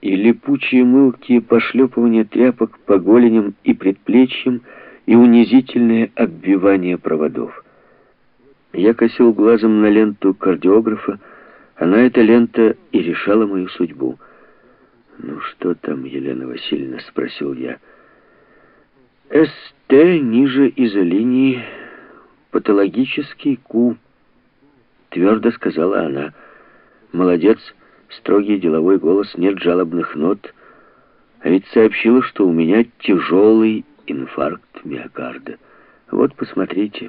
и липучие мылкие пошлепывания тряпок по голеням и предплечьям, и унизительное обвивание проводов. Я косил глазом на ленту кардиографа, а на эта лента и решала мою судьбу. «Ну что там, Елена Васильевна?» — спросил я. «СТ ниже изолинии, патологический Q», — твердо сказала она. «Молодец, строгий деловой голос, нет жалобных нот. А ведь сообщила, что у меня тяжелый инфаркт миокарда. Вот, посмотрите».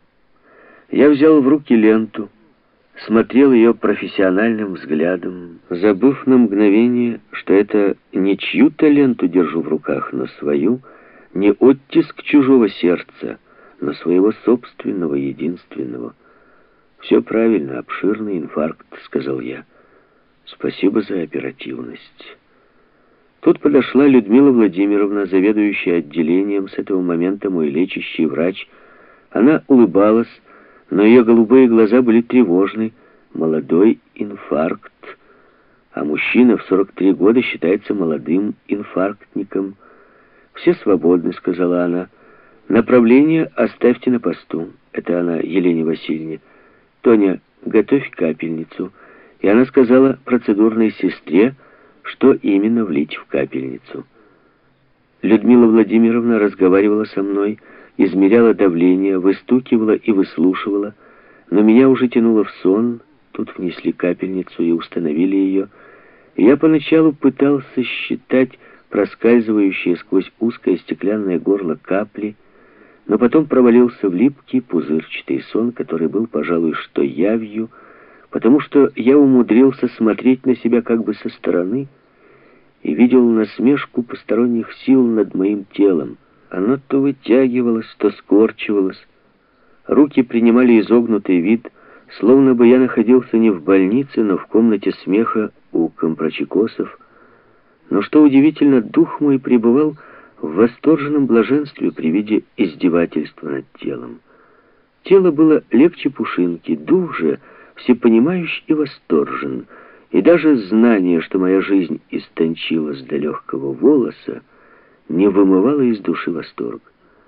Я взял в руки ленту, смотрел ее профессиональным взглядом, забыв на мгновение, что это не чью-то ленту держу в руках, но свою, не оттиск чужого сердца, но своего собственного, единственного. «Все правильно, обширный инфаркт», — сказал я. «Спасибо за оперативность». Тут подошла Людмила Владимировна, заведующая отделением, с этого момента мой лечащий врач. Она улыбалась, но ее голубые глаза были тревожны. Молодой инфаркт. А мужчина в 43 года считается молодым инфарктником. «Все свободны», — сказала она. «Направление оставьте на посту». Это она Елене Васильевне. «Тоня, готовь капельницу». И она сказала процедурной сестре, что именно влить в капельницу. Людмила Владимировна разговаривала со мной, измеряла давление, выстукивала и выслушивала, но меня уже тянуло в сон. Тут внесли капельницу и установили ее. И я поначалу пытался считать проскальзывающие сквозь узкое стеклянное горло капли, но потом провалился в липкий пузырчатый сон, который был, пожалуй, что явью, потому что я умудрился смотреть на себя как бы со стороны и видел насмешку посторонних сил над моим телом. Оно то вытягивалось, то скорчивалось. Руки принимали изогнутый вид, словно бы я находился не в больнице, но в комнате смеха у компрочекосов. Но что удивительно, дух мой пребывал в восторженном блаженстве при виде издевательства над телом. Тело было легче пушинки, дух же всепонимающий и восторжен, и даже знание, что моя жизнь истончилась до легкого волоса, не вымывало из души восторг.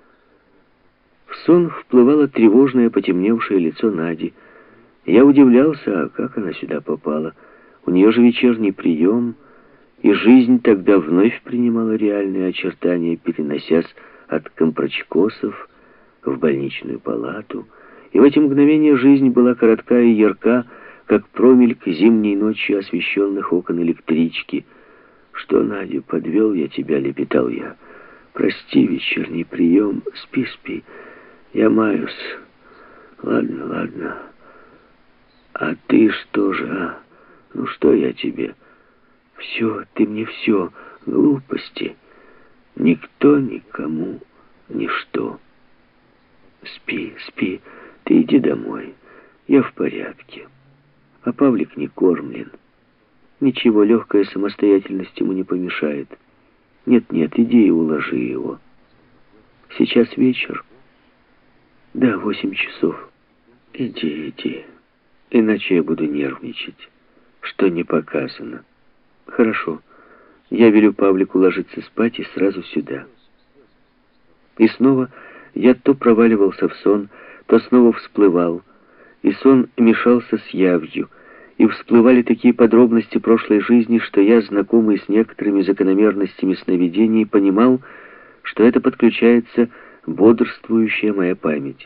В сон вплывало тревожное потемневшее лицо Нади. Я удивлялся, а как она сюда попала. У нее же вечерний прием, и жизнь тогда вновь принимала реальные очертания, переносясь от компрочекосов в больничную палату. И в эти мгновения жизнь была коротка и ярка, как промельк зимней ночью освещенных окон электрички. «Что, Надя, подвел я тебя?» — лепетал я. «Прости, вечерний прием. Спи, спи. Я маюсь. Ладно, ладно. А ты что же, а? Ну что я тебе? Все, ты мне все. Глупости. Никто, никому, ничто. Спи, спи. Ты иди домой. Я в порядке. А Павлик не кормлен. Ничего, легкая самостоятельность ему не помешает. Нет-нет, иди и уложи его. Сейчас вечер. Да, 8 часов. Иди, иди. Иначе я буду нервничать. Что не показано. Хорошо. Я велю Павлику ложиться спать и сразу сюда. И снова я то проваливался в сон, то снова всплывал. И сон мешался с явью. И всплывали такие подробности прошлой жизни, что я, знакомый с некоторыми закономерностями сновидений, понимал, что это подключается бодрствующая моя память.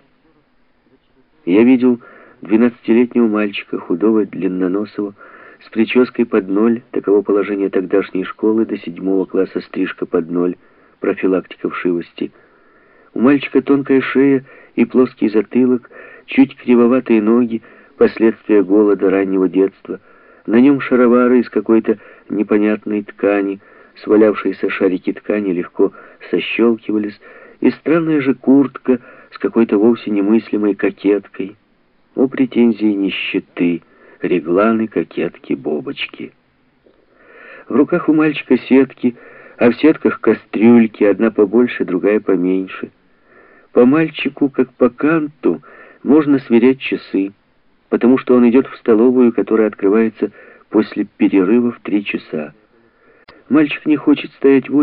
Я видел 12-летнего мальчика, худого, длинноносого, с прической под ноль, таково положение тогдашней школы, до 7 класса стрижка под ноль, профилактика вшивости. У мальчика тонкая шея и плоский затылок, чуть кривоватые ноги, последствия голода раннего детства. На нем шаровары из какой-то непонятной ткани, свалявшиеся шарики ткани легко сощелкивались, и странная же куртка с какой-то вовсе немыслимой кокеткой. О, претензии нищеты, регланы, кокетки, бобочки. В руках у мальчика сетки, а в сетках кастрюльки, одна побольше, другая поменьше. По мальчику, как по Канту, можно сверять часы, потому что он идет в столовую, которая открывается после перерыва в 3 часа. Мальчик не хочет стоять в